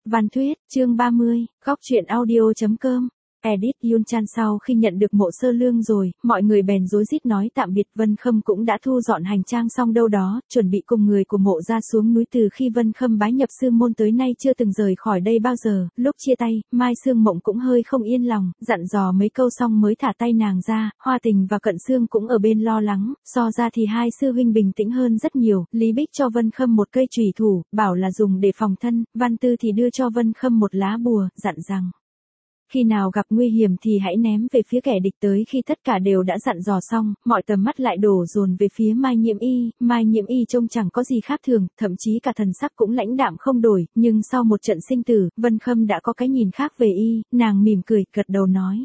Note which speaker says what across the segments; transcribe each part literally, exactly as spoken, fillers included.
Speaker 1: Văn Thuyết, chương ba mươi, góc truyện audio.com. Edit Yun Chan sau khi nhận được Mộ Sơ Lương rồi, mọi người bèn rối rít nói tạm biệt. Vân Khâm cũng đã thu dọn hành trang xong đâu đó, chuẩn bị cùng người của Mộ ra xuống núi. Từ khi Vân Khâm bái nhập sư môn tới nay chưa từng rời khỏi đây bao giờ. Lúc chia tay, Mai Sương Mộng cũng hơi không yên lòng, dặn dò mấy câu xong mới thả tay nàng ra. Hoa Tình và Cận Sương cũng ở bên lo lắng, so ra thì hai sư huynh bình tĩnh hơn rất nhiều. Lý Bích cho Vân Khâm một cây chùy thủ, bảo là dùng để phòng thân. Văn Tư thì đưa cho Vân Khâm một lá bùa, dặn rằng khi nào gặp nguy hiểm thì hãy ném về phía kẻ địch. Tới khi tất cả đều đã dặn dò xong, mọi tầm mắt lại đổ dồn về phía Mai Nhiễm Y. Mai Nhiễm Y trông chẳng có gì khác thường, thậm chí cả thần sắc cũng lãnh đạm không đổi, nhưng sau một trận sinh tử, Vân Khâm đã có cái nhìn khác về y. Nàng mỉm cười, gật đầu nói: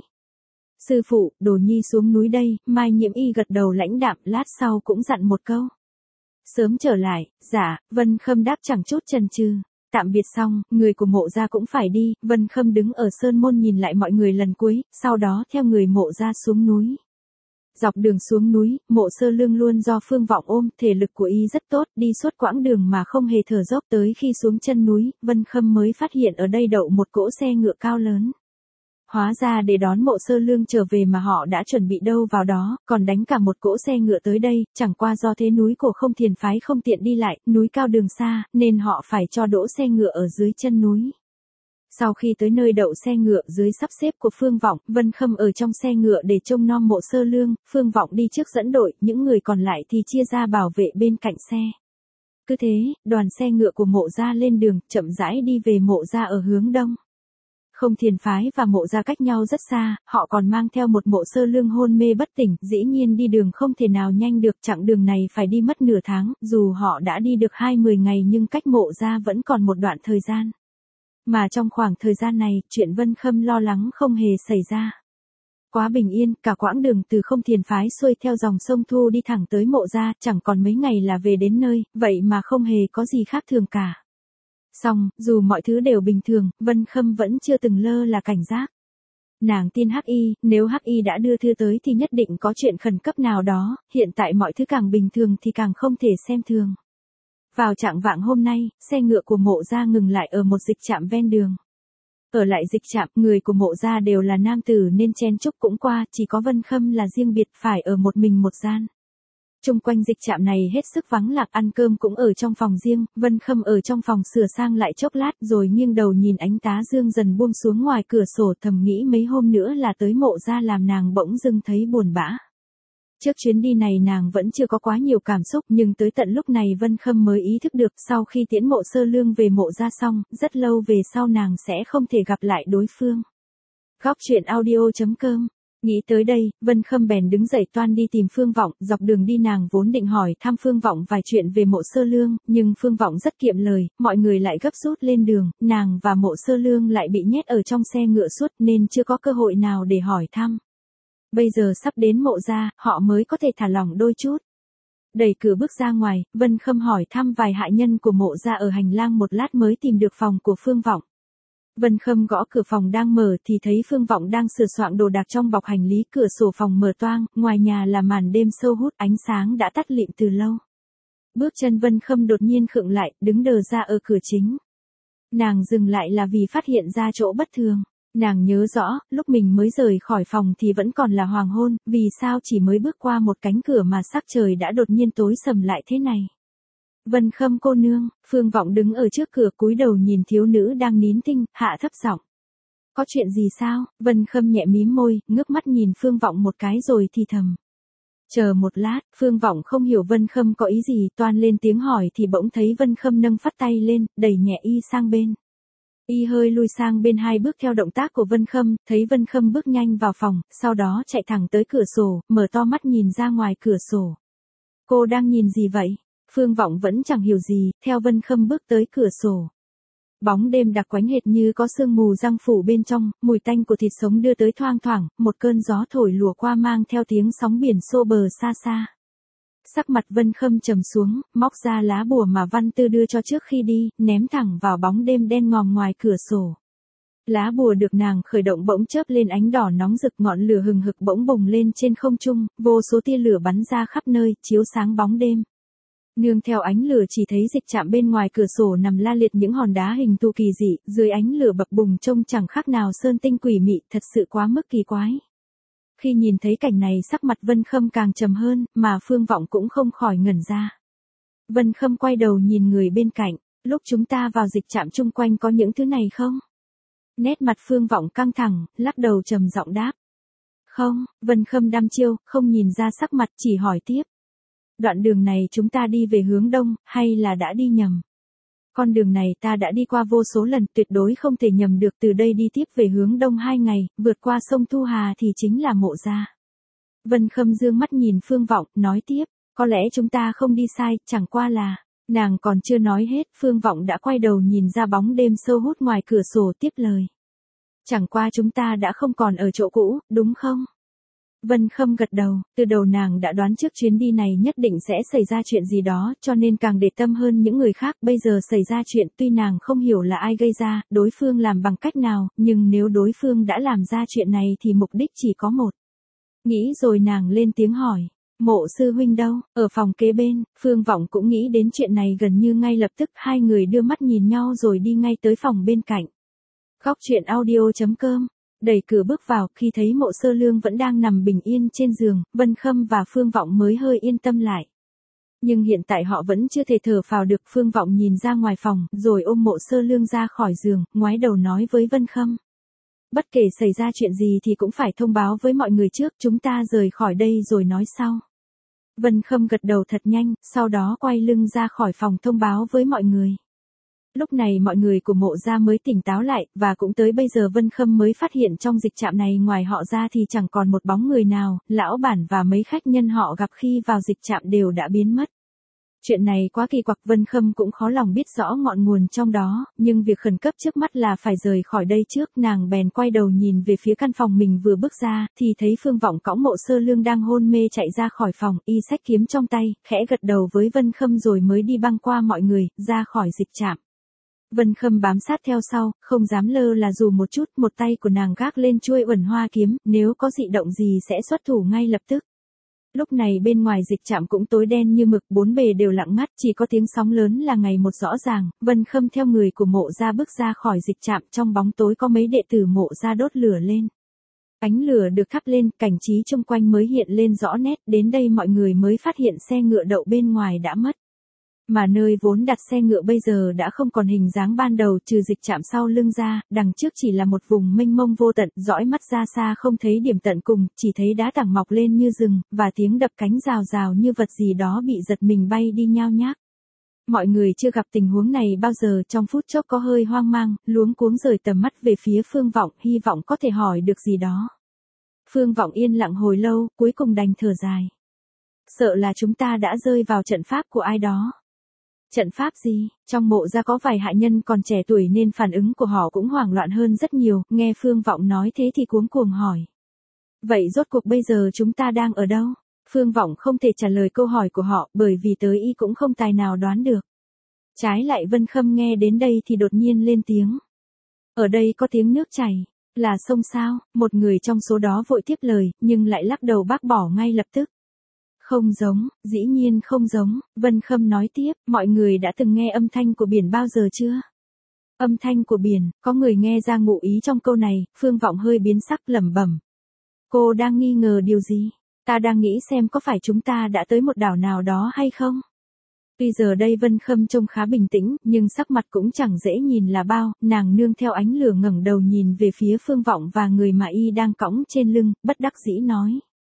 Speaker 1: sư phụ, Đồ Nhi xuống núi đây. Mai Nhiễm Y gật đầu lãnh đạm, lát sau cũng dặn một câu: sớm trở lại. Dạ. Vân Khâm đáp chẳng chút chần chừ. Tạm biệt xong, người của Mộ gia cũng phải đi. Vân Khâm đứng ở sơn môn nhìn lại mọi người lần cuối, sau đó theo người Mộ gia xuống núi. Dọc đường xuống núi, Mộ Sơ Lương luôn do Phương Vọng ôm, thể lực của y rất tốt, đi suốt quãng đường mà không hề thở dốc. Tới khi xuống chân núi, Vân Khâm mới phát hiện ở đây đậu một cỗ xe ngựa cao lớn. Hóa ra để đón Mộ Sơ Lương trở về mà họ đã chuẩn bị đâu vào đó, còn đánh cả một cỗ xe ngựa tới đây. Chẳng qua do thế núi Cổ Không thiền phái không tiện đi lại, núi cao đường xa, nên họ phải cho đỗ xe ngựa ở dưới chân núi. Sau khi tới nơi đậu xe ngựa dưới sắp xếp của Phương Vọng, Vân Khâm ở trong xe ngựa để trông nom Mộ Sơ Lương. Phương Vọng đi trước dẫn đội, những người còn lại thì chia ra bảo vệ bên cạnh xe. Cứ thế, đoàn xe ngựa của Mộ gia lên đường, chậm rãi đi về Mộ gia ở hướng đông. Không thiền phái và Mộ gia cách nhau rất xa, họ còn mang theo một Mộ Sơ Lương hôn mê bất tỉnh, dĩ nhiên đi đường không thể nào nhanh được, chặng đường này phải đi mất nửa tháng. Dù họ đã đi được hai mươi ngày nhưng cách Mộ gia vẫn còn một đoạn thời gian. Mà trong khoảng thời gian này, chuyện Vân Khâm lo lắng không hề xảy ra. Quá bình yên, cả quãng đường từ Không thiền phái xuôi theo dòng sông Thu đi thẳng tới Mộ gia, chẳng còn mấy ngày là về đến nơi, vậy mà không hề có gì khác thường cả. Song, dù mọi thứ đều bình thường, Vân Khâm vẫn chưa từng lơ là cảnh giác. Nàng tin Hắc Y, nếu Hắc Y đã đưa thư tới thì nhất định có chuyện khẩn cấp nào đó, hiện tại mọi thứ càng bình thường thì càng không thể xem thường. Vào trạng vạng hôm nay, xe ngựa của Mộ gia ngừng lại ở một dịch trạm ven đường. Ở lại dịch trạm, người của Mộ gia đều là nam tử nên chen chúc cũng qua, chỉ có Vân Khâm là riêng biệt, phải ở một mình một gian. Chung quanh dịch trạm này hết sức vắng lặng, ăn cơm cũng ở trong phòng riêng. Vân Khâm ở trong phòng sửa sang lại chốc lát rồi nghiêng đầu nhìn ánh tá dương dần buông xuống ngoài cửa sổ, thầm nghĩ mấy hôm nữa là tới Mộ gia làm nàng bỗng dưng thấy buồn bã. Trước chuyến đi này nàng vẫn chưa có quá nhiều cảm xúc, nhưng tới tận lúc này Vân Khâm mới ý thức được, sau khi tiễn Mộ Sơ Lương về Mộ gia xong, rất lâu về sau nàng sẽ không thể gặp lại đối phương. Góc truyện audio.com. Nghĩ tới đây, Vân Khâm bèn đứng dậy toan đi tìm Phương Vọng. Dọc đường đi nàng vốn định hỏi thăm Phương Vọng vài chuyện về Mộ Sơ Lương, nhưng Phương Vọng rất kiệm lời, mọi người lại gấp rút lên đường, nàng và Mộ Sơ Lương lại bị nhét ở trong xe ngựa suốt nên chưa có cơ hội nào để hỏi thăm. Bây giờ sắp đến Mộ gia, họ mới có thể thả lỏng đôi chút. Đẩy cửa bước ra ngoài, Vân Khâm hỏi thăm vài hạ nhân của Mộ gia ở hành lang một lát mới tìm được phòng của Phương Vọng. Vân Khâm gõ cửa phòng đang mở thì thấy Phương Vọng đang sửa soạn đồ đạc trong bọc hành lý. Cửa sổ phòng mở toang, ngoài nhà là màn đêm sâu hút, ánh sáng đã tắt lịm từ lâu. Bước chân Vân Khâm đột nhiên khựng lại, đứng đờ ra ở cửa chính. Nàng dừng lại là vì phát hiện ra chỗ bất thường. Nàng nhớ rõ, lúc mình mới rời khỏi phòng thì vẫn còn là hoàng hôn, vì sao chỉ mới bước qua một cánh cửa mà sắc trời đã đột nhiên tối sầm lại thế này. Vân Khâm cô nương. Phương Vọng đứng ở trước cửa cúi đầu nhìn thiếu nữ đang nín thinh, hạ thấp giọng: có chuyện gì sao? Vân Khâm nhẹ mím môi, ngước mắt nhìn Phương Vọng một cái rồi thì thầm: chờ một lát. Phương Vọng không hiểu Vân Khâm có ý gì, toan lên tiếng hỏi thì bỗng thấy Vân Khâm nâng phắt tay lên, đẩy nhẹ y sang bên. Y hơi lùi sang bên hai bước theo động tác của Vân Khâm, thấy Vân Khâm bước nhanh vào phòng, sau đó chạy thẳng tới cửa sổ, mở to mắt nhìn ra ngoài cửa sổ. Cô đang nhìn gì vậy? Phương Vọng vẫn chẳng hiểu gì, theo Vân Khâm bước tới cửa sổ. Bóng đêm đặc quánh hệt như có sương mù răng phủ bên trong, mùi tanh của thịt sống đưa tới thoang thoảng, một cơn gió thổi lùa qua mang theo tiếng sóng biển xô bờ xa xa. Sắc mặt Vân Khâm trầm xuống, móc ra lá bùa mà Văn Tư đưa cho trước khi đi, ném thẳng vào bóng đêm đen ngòm ngoài cửa sổ. Lá bùa được nàng khởi động bỗng chớp lên ánh đỏ nóng rực, ngọn lửa hừng hực bỗng bùng lên trên không trung, vô số tia lửa bắn ra khắp nơi, chiếu sáng bóng đêm. Nương theo ánh lửa chỉ thấy dịch trạm bên ngoài cửa sổ nằm la liệt những hòn đá hình thù kỳ dị, dưới ánh lửa bập bùng trông chẳng khác nào sơn tinh quỷ mị, thật sự quá mức kỳ quái. Khi nhìn thấy cảnh này sắc mặt Vân Khâm càng trầm hơn, mà Phương Vọng cũng không khỏi ngẩn ra. Vân Khâm quay đầu nhìn người bên cạnh, lúc chúng ta vào dịch trạm chung quanh có những thứ này không? Nét mặt Phương Vọng căng thẳng, lắc đầu trầm giọng đáp. Không, Vân Khâm đăm chiêu, không nhìn ra sắc mặt, chỉ hỏi tiếp. Đoạn đường này chúng ta đi về hướng đông, hay là đã đi nhầm? Con đường này ta đã đi qua vô số lần, tuyệt đối không thể nhầm được. Từ đây đi tiếp về hướng đông hai ngày, vượt qua sông Thu Hà thì chính là Mộ Gia. Vân Khâm dương mắt nhìn Phương Vọng, nói tiếp, có lẽ chúng ta không đi sai, chẳng qua là... Nàng còn chưa nói hết, Phương Vọng đã quay đầu nhìn ra bóng đêm sâu hút ngoài cửa sổ tiếp lời. Chẳng qua chúng ta đã không còn ở chỗ cũ, đúng không? Vân Khâm gật đầu, từ đầu nàng đã đoán trước chuyến đi này nhất định sẽ xảy ra chuyện gì đó, cho nên càng để tâm hơn những người khác. Bây giờ xảy ra chuyện, tuy nàng không hiểu là ai gây ra, đối phương làm bằng cách nào, nhưng nếu đối phương đã làm ra chuyện này thì mục đích chỉ có một. Nghĩ rồi nàng lên tiếng hỏi. Mộ sư huynh đâu? Ở phòng kế bên. Phương Vọng cũng nghĩ đến chuyện này gần như ngay lập tức, hai người đưa mắt nhìn nhau rồi đi ngay tới phòng bên cạnh. Góc truyện audio chấm com. Đẩy cửa bước vào, khi thấy Mộ Sơ Lương vẫn đang nằm bình yên trên giường, Vân Khâm và Phương Vọng mới hơi yên tâm lại. Nhưng hiện tại họ vẫn chưa thể thở phào được. Phương Vọng nhìn ra ngoài phòng, rồi ôm Mộ Sơ Lương ra khỏi giường, ngoái đầu nói với Vân Khâm. Bất kể xảy ra chuyện gì thì cũng phải thông báo với mọi người trước, chúng ta rời khỏi đây rồi nói sau. Vân Khâm gật đầu thật nhanh, sau đó quay lưng ra khỏi phòng thông báo với mọi người. Lúc này mọi người của Mộ Gia mới tỉnh táo lại, và cũng tới bây giờ Vân Khâm mới phát hiện trong dịch trạm này ngoài họ ra thì chẳng còn một bóng người nào, lão bản và mấy khách nhân họ gặp khi vào dịch trạm đều đã biến mất. Chuyện này quá kỳ quặc, Vân Khâm cũng khó lòng biết rõ ngọn nguồn trong đó, nhưng việc khẩn cấp trước mắt là phải rời khỏi đây trước. Nàng bèn quay đầu nhìn về phía căn phòng mình vừa bước ra, thì thấy Phương Vọng cõng Mộ Sơ Lương đang hôn mê chạy ra khỏi phòng, y xách kiếm trong tay, khẽ gật đầu với Vân Khâm rồi mới đi băng qua mọi người, ra khỏi dịch trạm. Vân Khâm bám sát theo sau, không dám lơ là dù một chút, một tay của nàng gác lên chuôi uẩn hoa kiếm, nếu có dị động gì sẽ xuất thủ ngay lập tức. Lúc này bên ngoài dịch trạm cũng tối đen như mực, bốn bề đều lặng ngắt, chỉ có tiếng sóng lớn là ngày một rõ ràng. Vân Khâm theo người của Mộ Gia bước ra khỏi dịch trạm, trong bóng tối có mấy đệ tử Mộ Gia đốt lửa lên. Ánh lửa được thắp lên, cảnh trí xung quanh mới hiện lên rõ nét, đến đây mọi người mới phát hiện xe ngựa đậu bên ngoài đã mất. Mà nơi vốn đặt xe ngựa bây giờ đã không còn hình dáng ban đầu, trừ dịch trạm sau lưng ra, đằng trước chỉ là một vùng mênh mông vô tận, dõi mắt ra xa không thấy điểm tận cùng, chỉ thấy đá tảng mọc lên như rừng, và tiếng đập cánh rào rào như vật gì đó bị giật mình bay đi nhao nhác. Mọi người chưa gặp tình huống này bao giờ, trong phút chốc có hơi hoang mang, luống cuống rời tầm mắt về phía Phương Vọng, hy vọng có thể hỏi được gì đó. Phương Vọng yên lặng hồi lâu, cuối cùng đành thở dài. Sợ là chúng ta đã rơi vào trận pháp của ai đó. Trận pháp gì? Trong Mộ Gia có vài hạ nhân còn trẻ tuổi nên phản ứng của họ cũng hoảng loạn hơn rất nhiều, nghe Phương Vọng nói thế thì cuống cuồng hỏi. Vậy rốt cuộc bây giờ chúng ta đang ở đâu? Phương Vọng không thể trả lời câu hỏi của họ, bởi vì tới y cũng không tài nào đoán được. Trái lại Vân Khâm nghe đến đây thì đột nhiên lên tiếng. Ở đây có tiếng nước chảy, là sông sao? Một người trong số đó vội tiếp lời, nhưng lại lắc đầu bác bỏ ngay lập tức. Không giống, dĩ nhiên không giống, Vân Khâm nói tiếp, mọi người đã từng nghe âm thanh của biển bao giờ chưa? Âm thanh của biển, có người nghe ra ngụ ý trong câu này, Phương Vọng hơi biến sắc lẩm bẩm. Cô đang nghi ngờ điều gì? Ta đang nghĩ xem có phải chúng ta đã tới một đảo nào đó hay không? Tuy giờ đây Vân Khâm trông khá bình tĩnh, nhưng sắc mặt cũng chẳng dễ nhìn là bao, nàng nương theo ánh lửa ngẩng đầu nhìn về phía Phương Vọng và người mà y đang cõng trên lưng, bất đắc dĩ nói.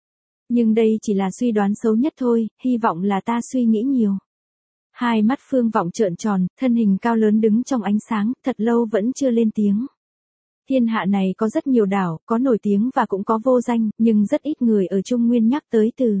Speaker 1: Nhưng đây chỉ là suy đoán xấu nhất thôi, hy vọng là ta suy nghĩ nhiều. Hai mắt Phương Vọng trợn tròn, thân hình cao lớn đứng trong ánh sáng, thật lâu vẫn chưa lên tiếng. Thiên hạ này có rất nhiều đảo, có nổi tiếng và cũng có vô danh, nhưng rất ít người ở Trung Nguyên nhắc tới từ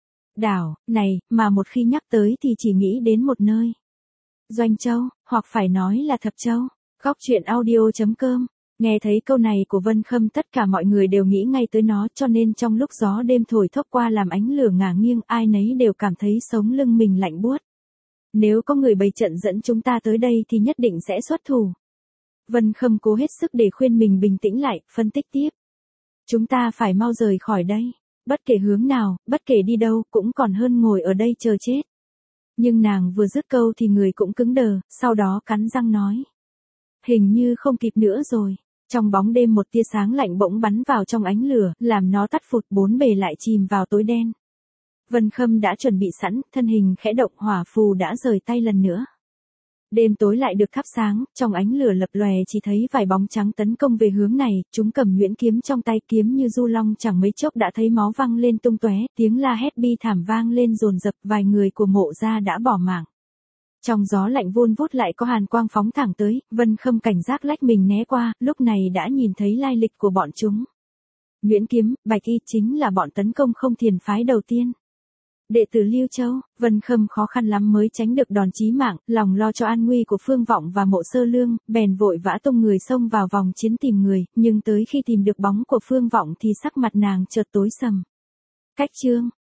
Speaker 1: đảo này, mà một khi nhắc tới thì chỉ nghĩ đến một nơi. Doanh Châu, hoặc phải nói là Thập Châu. Góc truyện audio chấm com. Nghe thấy câu này của Vân Khâm tất cả mọi người đều nghĩ ngay tới nó, cho nên trong lúc gió đêm thổi thốc qua làm ánh lửa ngả nghiêng, ai nấy đều cảm thấy sống lưng mình lạnh buốt. Nếu có người bày trận dẫn chúng ta tới đây thì nhất định sẽ xuất thủ. Vân Khâm cố hết sức để khuyên mình bình tĩnh lại, phân tích tiếp. Chúng ta phải mau rời khỏi đây. Bất kể hướng nào, bất kể đi đâu, cũng còn hơn ngồi ở đây chờ chết. Nhưng nàng vừa dứt câu thì người cũng cứng đờ, sau đó cắn răng nói. Hình như không kịp nữa rồi. Trong bóng đêm một tia sáng lạnh bỗng bắn vào trong ánh lửa, làm nó tắt phụt, bốn bề lại chìm vào tối đen. Vân Khâm đã chuẩn bị sẵn, thân hình khẽ động, hỏa phù đã rời tay lần nữa. Đêm tối lại được thắp sáng, trong ánh lửa lập lòe chỉ thấy vài bóng trắng tấn công về hướng này, chúng cầm nhuyễn kiếm trong tay, kiếm như du long, chẳng mấy chốc đã thấy máu văng lên tung tóe, tiếng la hét bi thảm vang lên dồn dập, vài người của Mộ gia đã bỏ mạng. Trong gió lạnh vun vút lại có hàn quang phóng thẳng tới, Vân Khâm cảnh giác lách mình né qua, lúc này đã nhìn thấy lai lịch của bọn chúng. Nhuyễn kiếm, bạch y chính là bọn tấn công Không Thiền phái đầu tiên. Đệ tử Lưu Châu, Vân Khâm khó khăn lắm mới tránh được đòn chí mạng, lòng lo cho an nguy của Phương Vọng và Mộ Sơ Lương, bèn vội vã tung người xông vào vòng chiến tìm người, nhưng tới khi tìm được bóng của Phương Vọng thì sắc mặt nàng chợt tối sầm. Cách chương